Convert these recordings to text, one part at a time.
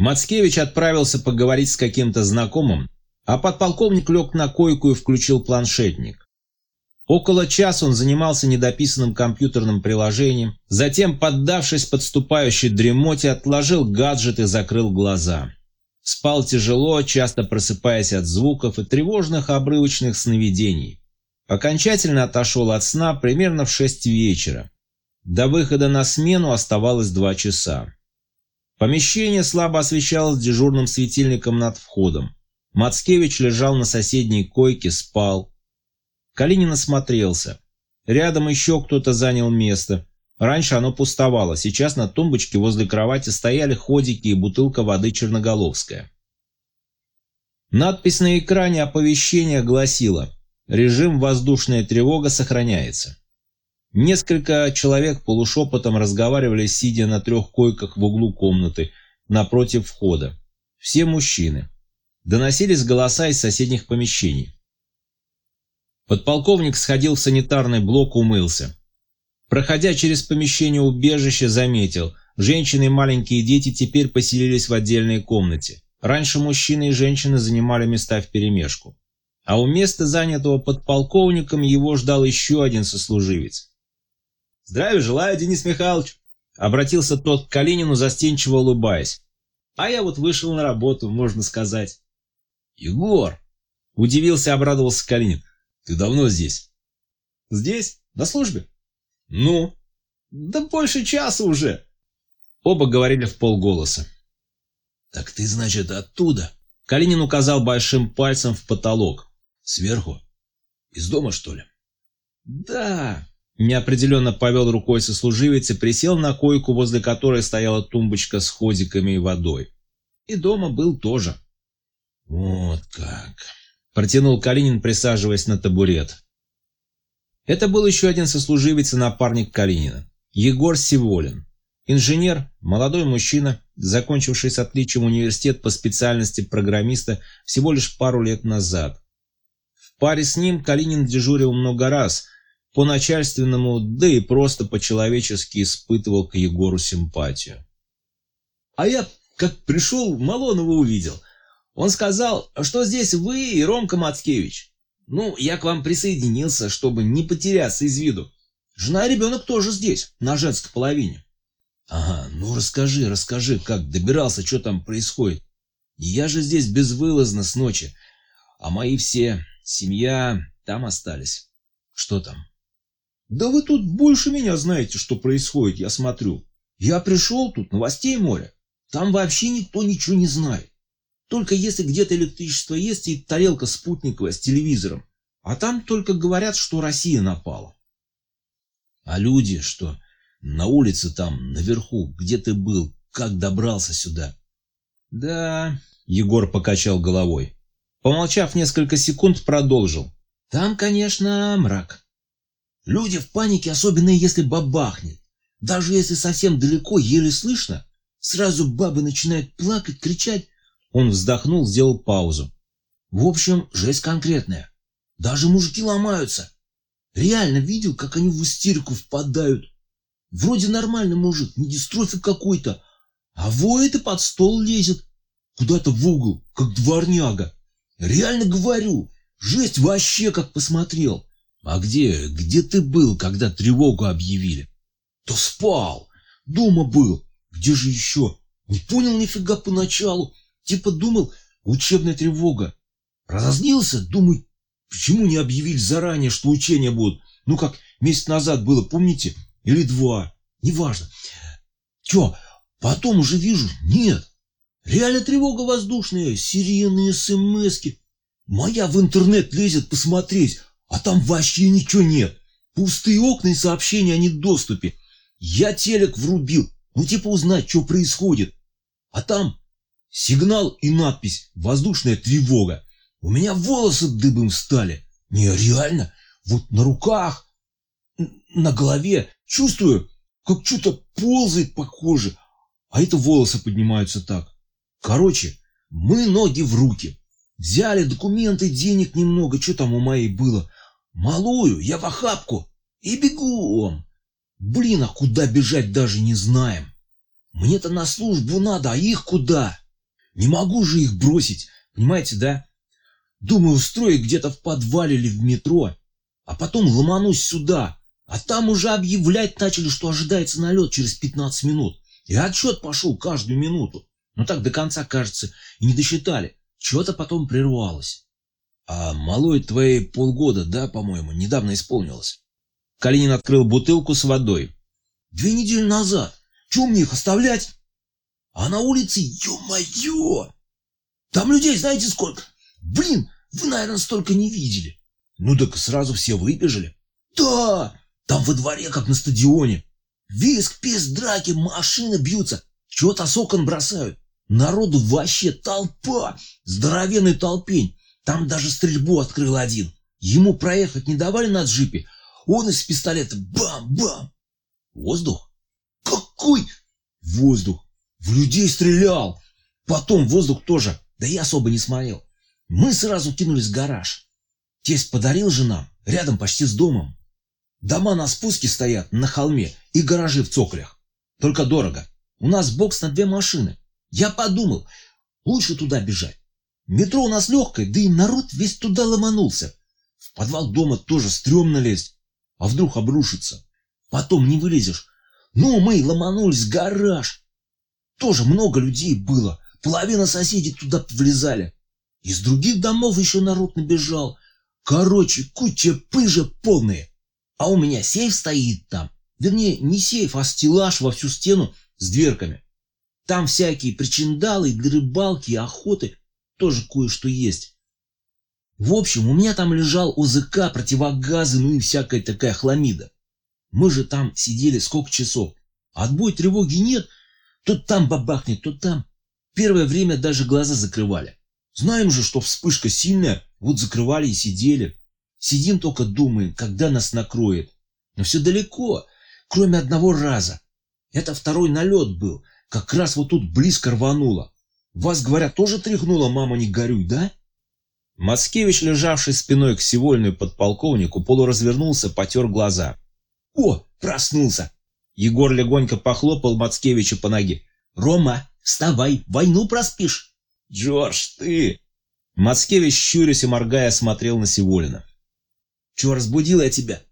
Мацкевич отправился поговорить с каким-то знакомым, а подполковник лег на койку и включил планшетник. Около часа он занимался недописанным компьютерным приложением, затем, поддавшись подступающей дремоте, отложил гаджет и закрыл глаза. Спал тяжело, часто просыпаясь от звуков и тревожных обрывочных сновидений. Окончательно отошел от сна примерно в 6 вечера. До выхода на смену оставалось 2 часа. Помещение слабо освещалось дежурным светильником над входом. Мацкевич лежал на соседней койке, спал. Калинин осмотрелся. Рядом еще кто-то занял место. Раньше оно пустовало, сейчас на тумбочке возле кровати стояли ходики и бутылка воды черноголовская. Надпись на экране оповещения гласила: «Режим воздушная тревога сохраняется». Несколько человек полушепотом разговаривали, сидя на 3 койках в углу комнаты, напротив входа. Все мужчины. Доносились голоса из соседних помещений. Подполковник сходил в санитарный блок, умылся. Проходя через помещение убежища, заметил: женщины и маленькие дети теперь поселились в отдельной комнате. Раньше мужчины и женщины занимали места вперемешку. А у места, занятого подполковником, его ждал еще один сослуживец. «Здравия желаю, Денис Михайлович!» — обратился тот к Калинину, застенчиво улыбаясь. «А я вот вышел на работу, можно сказать». «Егор!» — удивился, обрадовался Калинин. «Ты давно здесь?» «Здесь? На службе?» «Ну?» «Да больше часа уже!» Оба говорили вполголоса. «Так ты, значит, оттуда?» Калинин указал большим пальцем в потолок. «Сверху? Из дома, что ли?» «Да...» Неопределенно повел рукой сослуживец и присел на койку, возле которой стояла тумбочка с ходиками и водой. И дома был тоже. «Вот как...» Протянул Калинин, присаживаясь на табурет. Это был еще один сослуживец и напарник Калинина. Егор Сиволин. Инженер, молодой мужчина, закончивший с отличием университет по специальности программиста всего лишь пару лет назад. В паре с ним Калинин дежурил много раз. По начальственному, да и просто по-человечески испытывал к Егору симпатию. «А я, как пришел, Малонова увидел. Он сказал, что здесь вы и Ромка Мацкевич. Ну, я к вам присоединился, чтобы не потеряться из виду. Жена и ребенок тоже здесь, на женской половине». «Ага, ну расскажи, как добирался, что там происходит. Я же здесь безвылазно с ночи, а мои все, семья, там остались. Что там?» «Да вы тут больше меня знаете, что происходит, я смотрю. Я пришел тут, новостей море. Там вообще никто ничего не знает. Только если где-то электричество есть и тарелка спутниковая с телевизором. А там только говорят, что Россия напала». «А люди, что на улице там, наверху, где ты был, как добрался сюда?» «Да...» — Егор покачал головой. Помолчав несколько секунд, продолжил. «Там, конечно, мрак. Люди в панике, особенно если бабахнет. Даже если совсем далеко, еле слышно, сразу бабы начинают плакать, кричать». Он вздохнул, сделал паузу. «В общем, жесть конкретная. Даже мужики ломаются. Реально видел, как они в истерику впадают. Вроде нормальный мужик, не дистрофик какой-то, а воет и под стол лезет. Куда-то в угол, как дворняга. Реально говорю, жесть вообще как посмотрел». «А где ты был, когда тревогу объявили?» «Да спал. Дома был. Где же еще? Не понял нифига поначалу. Типа думал, учебная тревога. Разозлился, думаю, почему не объявили заранее, что учения будут? Ну, как месяц назад было, помните? Или 2. Неважно. Че, потом уже вижу, нет. Реально тревога воздушная, сирены, смски. Моя в интернет лезет посмотреть, а там вообще ничего нет. Пустые окна и сообщения о недоступе. Я телек врубил, ну типа узнать, что происходит. А там сигнал и надпись «Воздушная тревога». У меня волосы дыбом стали. Не, реально, вот на руках, на голове чувствую, как что-то ползает похоже. А это волосы поднимаются так. Короче, мы ноги в руки. Взяли документы, денег немного, что там у моей было. Малую я в охапку и бегом. Блин, а куда бежать даже не знаем. Мне-то на службу надо, а их куда? Не могу же их бросить, понимаете, да? Думаю, устроить где-то в подвале или в метро, а потом ломанусь сюда, а там уже объявлять начали, что ожидается налет через 15 минут. И отчет пошел каждую минуту. Но так до конца, кажется, и не досчитали. Что-то потом прервалось. А малой твоей полгода, да, по-моему, недавно исполнилось. Калинин открыл бутылку с водой. 2 недели назад. Чего мне их оставлять? А на улице, ё-моё! Там людей знаете сколько? Блин, вы, наверное, столько не видели. Ну так сразу все выбежали. Да, там во дворе, как на стадионе. Визг, писк, драки, машины бьются. Чего-то с окон бросают. Народу вообще толпа. Здоровенный толпень. Там даже стрельбу открыл один. Ему проехать не давали на джипе. Он из пистолета бам-бам. Воздух? Какой воздух? В людей стрелял. Потом воздух тоже. Да я особо не смотрел. Мы сразу кинулись в гараж. Тесть подарил же нам, рядом почти с домом. Дома на спуске стоят на холме и гаражи в цоколях. Только дорого. У нас бокс на 2 машины. Я подумал, лучше туда бежать. Метро у нас легкое, да и народ весь туда ломанулся. В подвал дома тоже стрёмно лезть. А вдруг обрушится? Потом не вылезешь. Ну, мы ломанулись в гараж. Тоже много людей было. Половина соседей туда влезали. Из других домов еще народ набежал. Короче, куча пыжа полные. А у меня сейф стоит там. Вернее, не сейф, а стеллаж во всю стену с дверками. Там всякие причиндалы, для рыбалки и охоты тоже кое-что есть. В общем, у меня там лежал ОЗК, противогазы, ну и всякая такая хламида. Мы же там сидели сколько часов. Отбой тревоги нет. То там бабахнет, то там. Первое время даже глаза закрывали. Знаем же, что вспышка сильная, вот закрывали и сидели. Сидим только думаем, когда нас накроет. Но все далеко, кроме одного раза. Это второй налет был, как раз вот тут близко рвануло. Вас, говорят, тоже тряхнуло, мама, не горюй, да? Мацкевич, лежавший спиной к Сивольну подполковнику, полуразвернулся, потер глаза. О, проснулся. Егор легонько похлопал Мацкевича по ноге. Рома, вставай, войну проспишь. Джордж, ты... Мацкевич, щурясь и моргая, смотрел на Сиволина. Чего разбудил я тебя?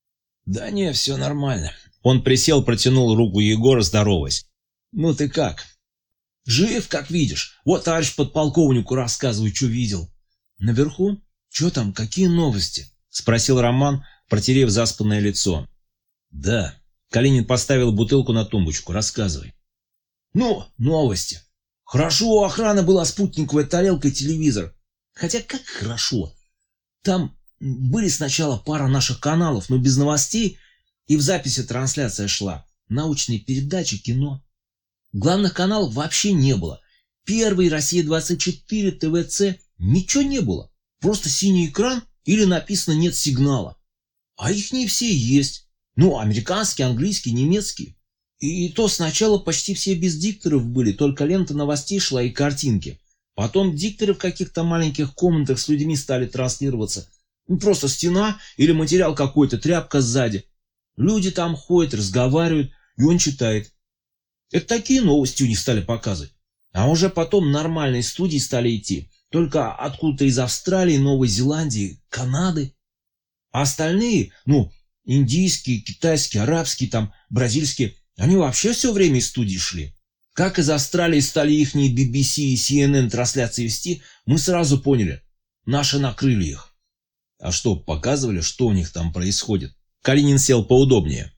Да не, все нормально. Он присел, протянул руку Егора, здороваясь. Ну ты как? Жив, как видишь. Вот товарищ подполковнику рассказываю, что видел. Наверху? Что там, какие новости? Спросил Роман, протерев заспанное лицо. Да. Калинин поставил бутылку на тумбочку. Рассказывай. Ну, новости. Хорошо, у охраны была спутниковая тарелка и телевизор. Хотя как хорошо. Там были сначала пара наших каналов, но без новостей, и в записи трансляция шла. Научные передачи, кино. Главных каналов вообще не было. Первый, Россия-24, ТВЦ, ничего не было. Просто синий экран или написано «нет сигнала». А их не все есть. Ну, американские, английские, немецкие. И то сначала почти все без дикторов были, только лента новостей шла и картинки. Потом дикторы в каких-то маленьких комнатах с людьми стали транслироваться. Ну, просто стена или материал какой-то, тряпка сзади. Люди там ходят, разговаривают, и он читает. Это такие новости у них стали показывать. А уже потом нормальные студии стали идти. Только откуда-то из Австралии, Новой Зеландии, Канады. А остальные, ну, индийские, китайские, арабские, там, бразильские, они вообще все время из студии шли. Как из Австралии стали ихние BBC и CNN трансляции вести, мы сразу поняли. Наши накрыли их. А что, показывали, что у них там происходит? Калинин сел поудобнее.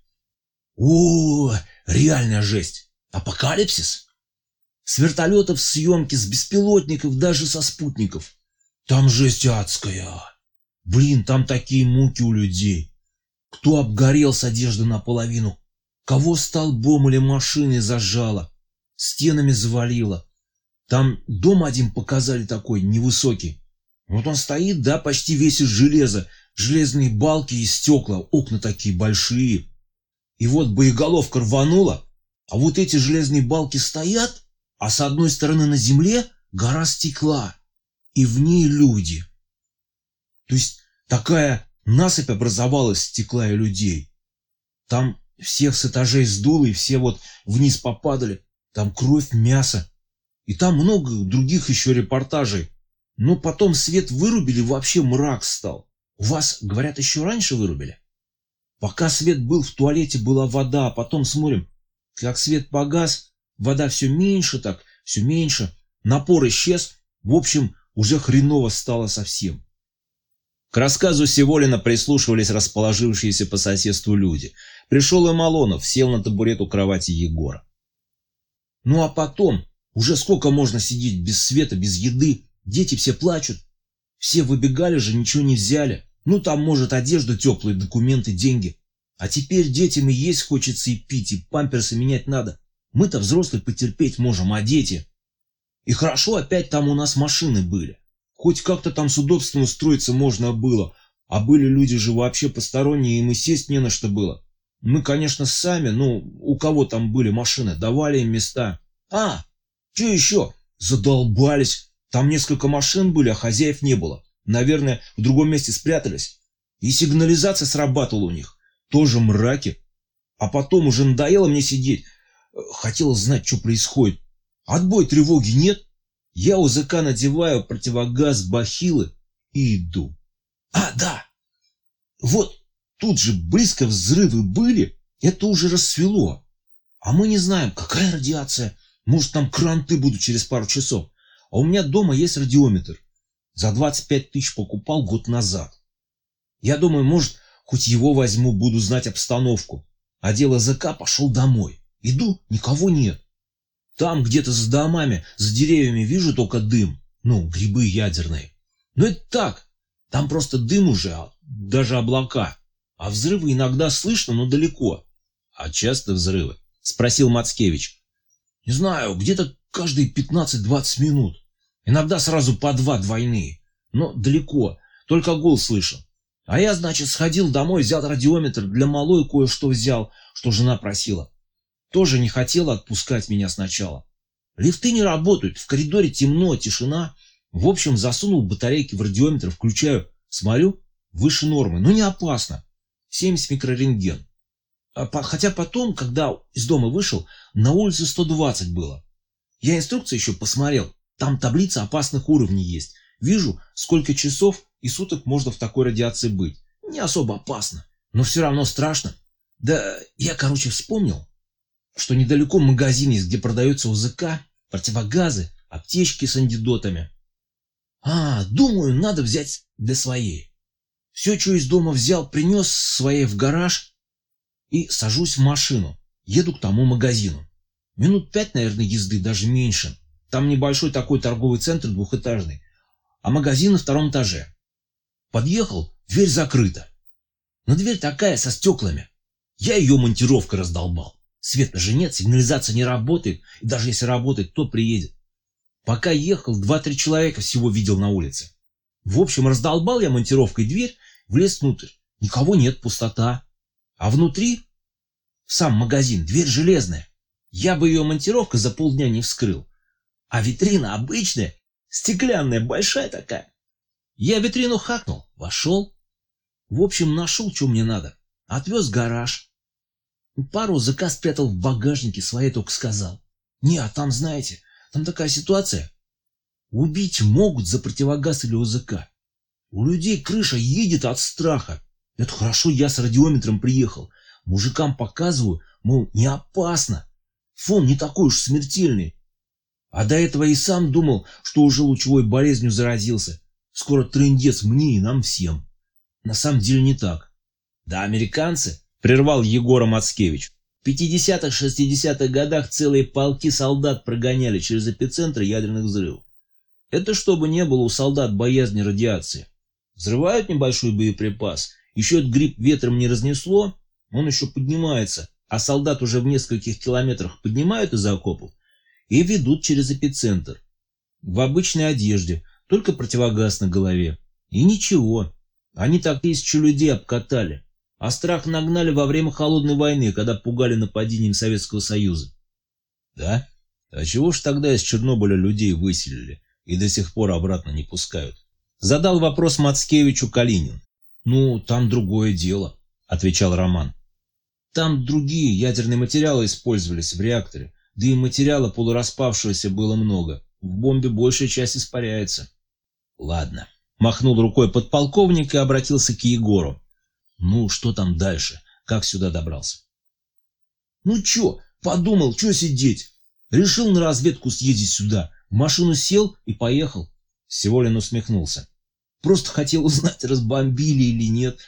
О, реальная жесть. Апокалипсис. С вертолетов съемки, с беспилотников, даже со спутников. Там жесть адская. Блин, там такие муки у людей. Кто обгорел с одежды наполовину, кого столбом или машиной зажало, стенами завалило. Там дом один показали такой, невысокий. Вот он стоит, да, почти весь из железа, железные балки и стекла, окна такие большие. И вот боеголовка рванула, а вот эти железные балки стоят, а с одной стороны на земле гора стекла, и в ней люди. То есть такая насыпь образовалась стекла и людей. Там всех с этажей сдуло, и все вот вниз попадали. Там кровь, мясо. И там много других еще репортажей. Но потом свет вырубили, вообще мрак стал. У вас, говорят, еще раньше вырубили? Пока свет был, в туалете была вода, а потом смотрим, как свет погас, вода все меньше так, все меньше. Напор исчез. В общем, уже хреново стало совсем. К рассказу Севолина прислушивались расположившиеся по соседству люди. Пришел и Малонов, сел на табурет у кровати Егора. Ну а потом, уже сколько можно сидеть без света, без еды? Дети все плачут. Все выбегали же, ничего не взяли. Ну там, может, одежда теплая, документы, деньги. А теперь детям и есть хочется, и пить, и памперсы менять надо. Мы-то взрослые потерпеть можем, а дети... И хорошо, опять там у нас машины были. Хоть как-то там с удобством устроиться можно было. А были люди же вообще посторонние, им и сесть не на что было. Мы, конечно, сами, ну, у кого там были машины, давали им места. А, что еще? Задолбались. Там несколько машин были, а хозяев не было. Наверное, в другом месте спрятались. И сигнализация срабатывала у них. Тоже мраки. А потом уже надоело мне сидеть. Хотелось знать, что происходит. Отбой тревоги нет. Я УЗК надеваю, противогаз, бахилы и иду. А, да. Вот тут же близко взрывы были. Это уже рассвело. А мы не знаем, какая радиация. Может, там кранты будут через пару часов. А у меня дома есть радиометр. За 25 тысяч покупал год назад. Я думаю, может, хоть его возьму, буду знать обстановку. Одел АЗК, пошел домой. Иду, никого нет. Там где-то за домами, за деревьями вижу только дым. Ну, грибы ядерные. Но это так. Там просто дым уже, даже облака. А взрывы иногда слышно, но далеко. А часто взрывы? Спросил Мацкевич. Не знаю, где-то каждые 15-20 минут. Иногда сразу по два двойные. Но далеко, только гул слышен. А я, значит, сходил домой, взял радиометр, для малой кое-что взял, что жена просила. Тоже не хотела отпускать меня сначала. Лифты не работают, в коридоре темно, тишина. В общем, засунул батарейки в радиометр, включаю, смотрю, выше нормы, но не опасно. 70 микрорентген. Хотя потом, когда из дома вышел, на улице 120 было. Я инструкцию еще посмотрел, там таблица опасных уровней есть. Вижу, сколько часов и суток можно в такой радиации быть. Не особо опасно, но все равно страшно. Да я, короче, вспомнил, что недалеко магазин есть, где продается УЗК, противогазы, аптечки с антидотами. Думаю, надо взять для своей. Все, что из дома взял, принес своей в гараж и сажусь в машину. Еду к тому магазину. Минут 5, наверное, езды, даже меньше. Там небольшой такой торговый центр, двухэтажный, а магазин на втором этаже. Подъехал, дверь закрыта. Но дверь такая, со стеклами. Я ее монтировкой раздолбал. Света же нет, сигнализация не работает, и даже если работает, кто приедет? Пока ехал, 2-3 человека всего видел на улице. В общем, раздолбал я монтировкой дверь, влез внутрь. Никого нет, пустота. А внутри, сам магазин, дверь железная. Я бы ее монтировкой за полдня не вскрыл. А витрина обычная, стеклянная, большая такая. Я витрину хакнул, вошел. В общем, нашел, что мне надо. Отвез в гараж. Пару ЗК спрятал в багажнике, своей только сказал. А там, знаете, там такая ситуация. Убить могут за противогаз или УЗК. У людей крыша едет от страха. Это хорошо, я с радиометром приехал. Мужикам показываю, мол, не опасно. Фон не такой уж смертельный. А до этого и сам думал, что уже лучевой болезнью заразился. Скоро трындец мне и нам всем. На самом деле не так. Да американцы... Прервал Егора Мацкевич. В 50-х, 60-х годах целые полки солдат прогоняли через эпицентры ядерных взрывов. Это чтобы не было у солдат боязни радиации. Взрывают небольшой боеприпас, еще этот гриб ветром не разнесло, он еще поднимается, а солдат уже в нескольких километрах поднимают из окопов и ведут через эпицентр. В обычной одежде, только противогаз на голове. И ничего, они так 1000 людей обкатали. А страх нагнали во время Холодной войны, когда пугали нападением Советского Союза. Да? А чего ж тогда из Чернобыля людей выселили и до сих пор обратно не пускают? Задал вопрос Мацкевичу Калинин. Там другое дело, отвечал Роман. Там другие ядерные материалы использовались в реакторе. Да и материала полураспавшегося было много. В бомбе большая часть испаряется. Ладно. Махнул рукой подполковник и обратился к Егору. Ну, что там дальше? Как сюда добрался? Ну чё, подумал, чё сидеть? Решил на разведку съездить сюда. В машину сел и поехал. Севолин усмехнулся. Просто хотел узнать, разбомбили или нет.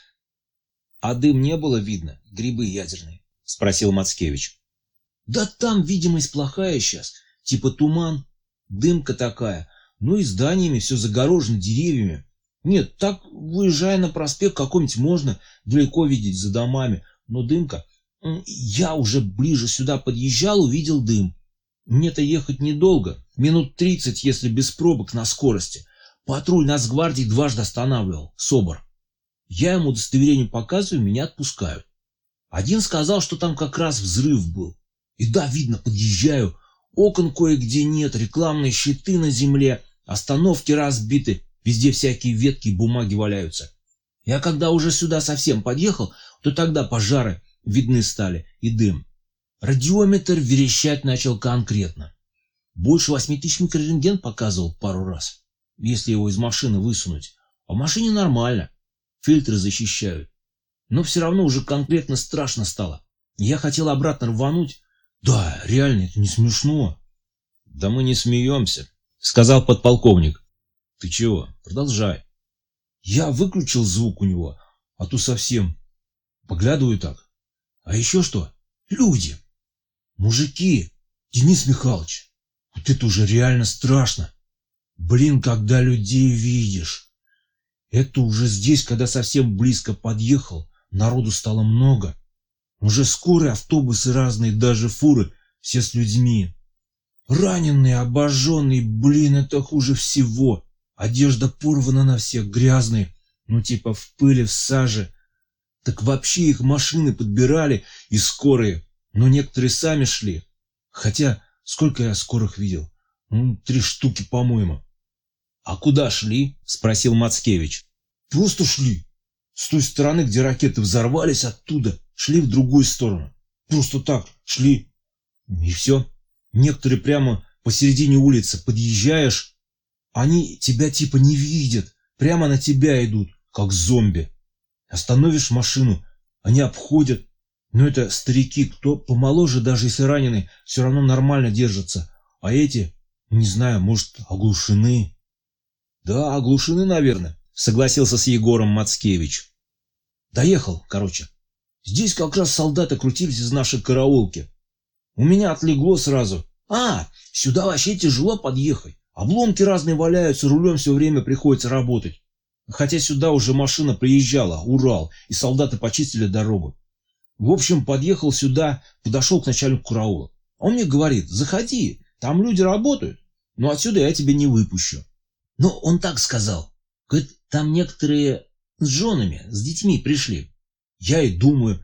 А дым не было видно? Грибы ядерные? Спросил Мацкевич. Да там видимость плохая сейчас. Типа туман. Дымка такая. Ну и зданиями все загорожено деревьями. Нет, так, выезжая на проспект какой-нибудь, можно далеко видеть за домами. Но дымка... Я уже ближе сюда подъезжал, увидел дым. Мне-то ехать недолго. Минут 30, если без пробок на скорости. Патруль Нацгвардии дважды останавливал. СОБР. Я ему удостоверение показываю, меня отпускают. Один сказал, что там как раз взрыв был. И да, видно, подъезжаю. Окон кое-где нет, рекламные щиты на земле, остановки разбиты, везде всякие ветки и бумаги валяются. Я когда уже сюда совсем подъехал, то тогда пожары видны стали и дым. Радиометр верещать начал конкретно. Больше 8000 микрорентген показывал пару раз, если его из машины высунуть. А в машине нормально, фильтры защищают. Но все равно уже конкретно страшно стало. Я хотел обратно рвануть. Да, реально, это не смешно. Да мы не смеемся, сказал подполковник. Ты чего? Продолжай. Я выключил звук у него, а то совсем. Поглядываю так. А еще что? Люди. Мужики. Денис Михайлович. Вот это уже реально страшно. Блин, когда людей видишь. Это уже здесь, когда совсем близко подъехал, народу стало много. Уже скорые автобусы разные, даже фуры, все с людьми. Раненые, обожженные, блин, это хуже всего. Одежда порвана на всех, грязные, ну типа в пыли, в саже. Так вообще их машины подбирали и скорые, но некоторые сами шли. Хотя, сколько я скорых видел? 3 штуки, по-моему. А куда шли? Спросил Мацкевич. Просто шли. С той стороны, где ракеты взорвались, оттуда шли в другую сторону. Просто так шли. И все. Некоторые прямо посередине улицы подъезжаешь, они тебя типа не видят, прямо на тебя идут, как зомби. Остановишь машину, они обходят. Но это старики, кто помоложе, даже если раненый, все равно нормально держатся. А эти, не знаю, может, оглушены. Да, оглушены, наверное, согласился с Егором Мацкевич. Доехал, короче. Здесь как раз солдаты крутились из нашей караулки. У меня отлегло сразу. Сюда вообще тяжело подъехать. Обломки разные валяются, рулем все время приходится работать. Хотя сюда уже машина приезжала, Урал, и солдаты почистили дорогу. В общем, подъехал сюда, подошел к начальнику караула. Он мне говорит, заходи, там люди работают, но отсюда я тебя не выпущу. Но он так сказал. Говорит, там некоторые с женами, с детьми пришли. Я и думаю,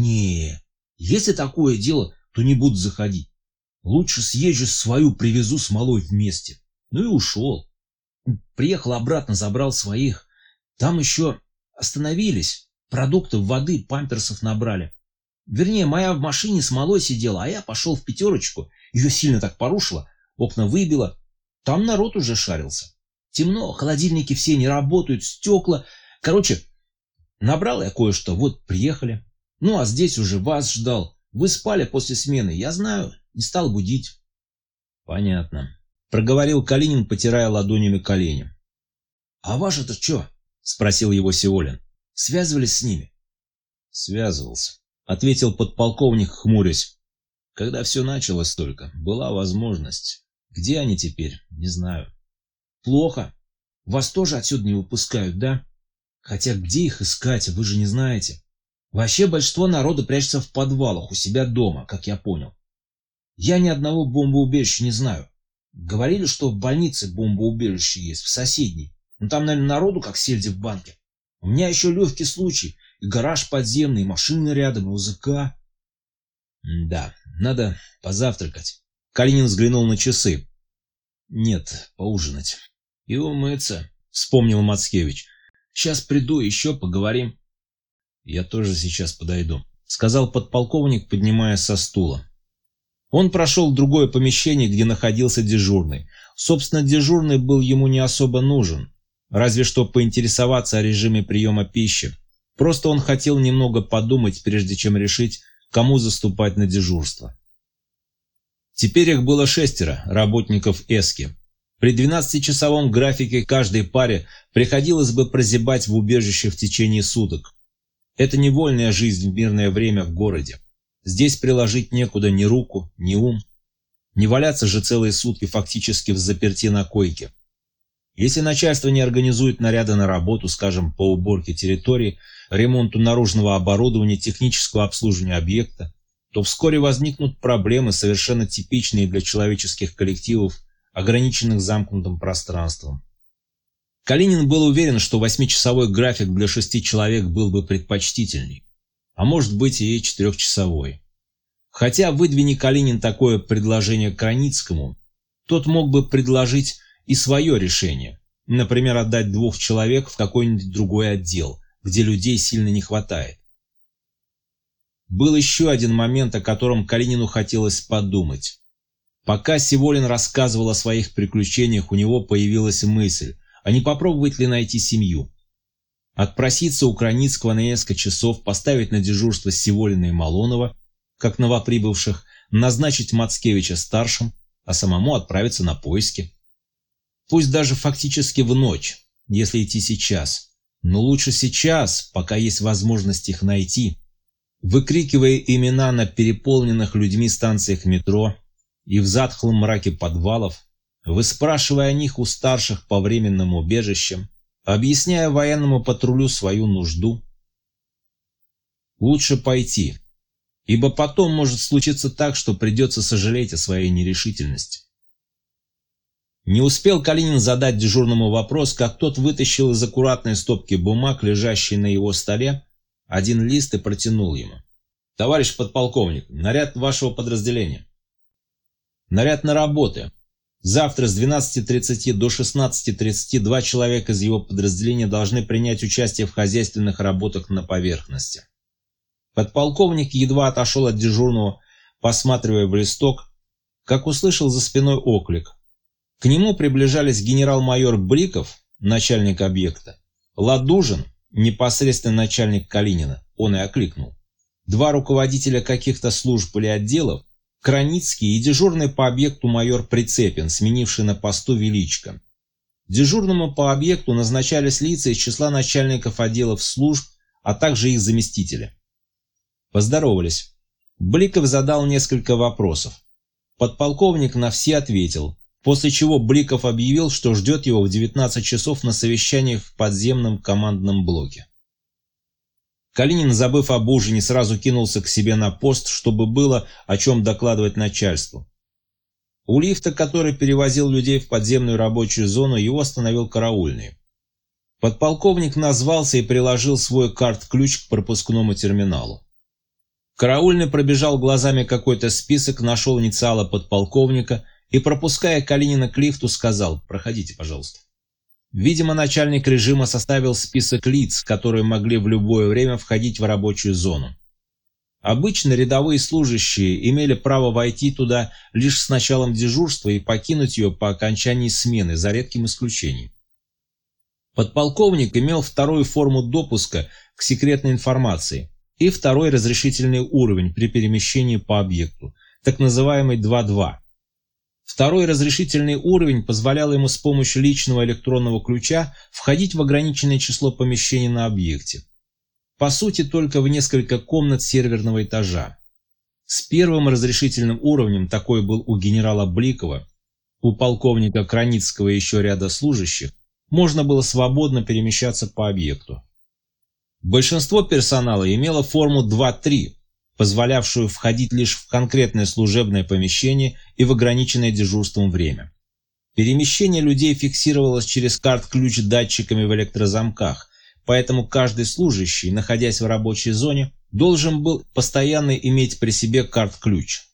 если такое дело, то не буду заходить. Лучше съезжу свою, привезу смолой вместе. Ну и ушел. Приехал обратно, забрал своих. Там еще остановились. Продуктов, воды, памперсов набрали. Вернее, моя в машине смолой сидела, а я пошел в пятерочку. Ее сильно так порушило, окна выбило. Там народ уже шарился. Темно, холодильники все не работают, стекла. Короче, набрал я кое-что, вот приехали. Ну а здесь уже вас ждал. Вы спали после смены, я знаю, не стал будить. Понятно. Проговорил Калинин, потирая ладонями колени. А ваш-то что? Спросил его Севолин. Связывались с ними? Связывался, ответил подполковник, хмурясь. Когда все началось только, была возможность. Где они теперь, не знаю. Плохо. Вас тоже отсюда не выпускают, да? Хотя где их искать, вы же не знаете. Вообще большинство народа прячется в подвалах у себя дома, как я понял. Я ни одного бомбоубежища не знаю. Говорили, что в больнице бомбоубежище есть, в соседней. Но там, наверное, народу как сельди в банке. У меня еще легкий случай. И гараж подземный, и машина рядом, и УЗК. Да, надо позавтракать. Калинин взглянул на часы. Нет, поужинать. И умыться, вспомнил Мацкевич. Сейчас приду, еще поговорим. Я тоже сейчас подойду, сказал подполковник, поднимаясь со стула. Он прошел в другое помещение, где находился дежурный. Собственно, дежурный был ему не особо нужен, разве что поинтересоваться о режиме приема пищи. Просто он хотел немного подумать, прежде чем решить, кому заступать на дежурство. Теперь их было 6 работников Эски. При 12-часовом графике каждой паре приходилось бы прозябать в убежище в течение суток. Это не вольная жизнь в мирное время в городе. Здесь приложить некуда ни руку, ни ум. Не валяться же целые сутки фактически взаперти на койке. Если начальство не организует наряды на работу, скажем, по уборке территории, ремонту наружного оборудования, технического обслуживания объекта, то вскоре возникнут проблемы, совершенно типичные для человеческих коллективов, ограниченных замкнутым пространством. Калинин был уверен, что 8-часовой график для 6 человек был бы предпочтительней, а может быть и 4-часовой. Хотя выдвини Калинин такое предложение Краницкому, тот мог бы предложить и свое решение, например, отдать 2 человек в какой-нибудь другой отдел, где людей сильно не хватает. Был еще один момент, о котором Калинину хотелось подумать. Пока Сиволин рассказывал о своих приключениях, у него появилась мысль, а не попробовать ли найти семью. Отпроситься у Краницкого на несколько часов, поставить на дежурство Сиволина и Малонова, как новоприбывших, назначить Мацкевича старшим, а самому отправиться на поиски. Пусть даже фактически в ночь, если идти сейчас, но лучше сейчас, пока есть возможность их найти. Выкрикивая имена на переполненных людьми станциях метро и в затхлом мраке подвалов, выспрашивая о них у старших по временным убежищам, объясняя военному патрулю свою нужду. Лучше пойти, ибо потом может случиться так, что придется сожалеть о своей нерешительности. Не успел Калинин задать дежурному вопрос, как тот вытащил из аккуратной стопки бумаг, лежащей на его столе, один лист и протянул ему. «Товарищ подполковник, наряд вашего подразделения». «Наряд на работы. Завтра с 12:30 до 16:30 2 человека из его подразделения должны принять участие в хозяйственных работах на поверхности». Подполковник едва отошел от дежурного, посматривая в листок, как услышал за спиной оклик. К нему приближались генерал-майор Бриков, начальник объекта, Ладужин, непосредственно начальник Калинина, он и окликнул. 2 руководителя каких-то служб или отделов, Краницкий и дежурный по объекту майор Прицепин, сменивший на посту Величко. Дежурному по объекту назначались лица из числа начальников отделов служб, а также их заместители. Поздоровались. Бриков задал несколько вопросов. Подполковник на все ответил, после чего Бриков объявил, что ждет его в 19 часов на совещании в подземном командном блоке. Калинин, забыв об ужине, сразу кинулся к себе на пост, чтобы было о чем докладывать начальству. У лифта, который перевозил людей в подземную рабочую зону, его остановил караульный. Подполковник назвался и приложил свой карт-ключ к пропускному терминалу. Караульный пробежал глазами какой-то список, нашел инициалы подполковника и, пропуская Калинина к лифту, сказал: «Проходите, пожалуйста». Видимо, начальник режима составил список лиц, которые могли в любое время входить в рабочую зону. Обычно рядовые служащие имели право войти туда лишь с началом дежурства и покинуть ее по окончании смены, за редким исключением. Подполковник имел 2-ю форму допуска к секретной информации и 2-й разрешительный уровень при перемещении по объекту, так называемый 2.2. 2-й разрешительный уровень позволял ему с помощью личного электронного ключа входить в ограниченное число помещений на объекте. По сути, только в несколько комнат серверного этажа. С 1-м разрешительным уровнем, такой был у генерала Бликова, у полковника Краницкого и еще ряда служащих, можно было свободно перемещаться по объекту. Большинство персонала имело форму 2.3, позволявшую входить лишь в конкретное служебное помещение и в ограниченное дежурством время. Перемещение людей фиксировалось через карт-ключ датчиками в электрозамках, поэтому каждый служащий, находясь в рабочей зоне, должен был постоянно иметь при себе карт-ключ.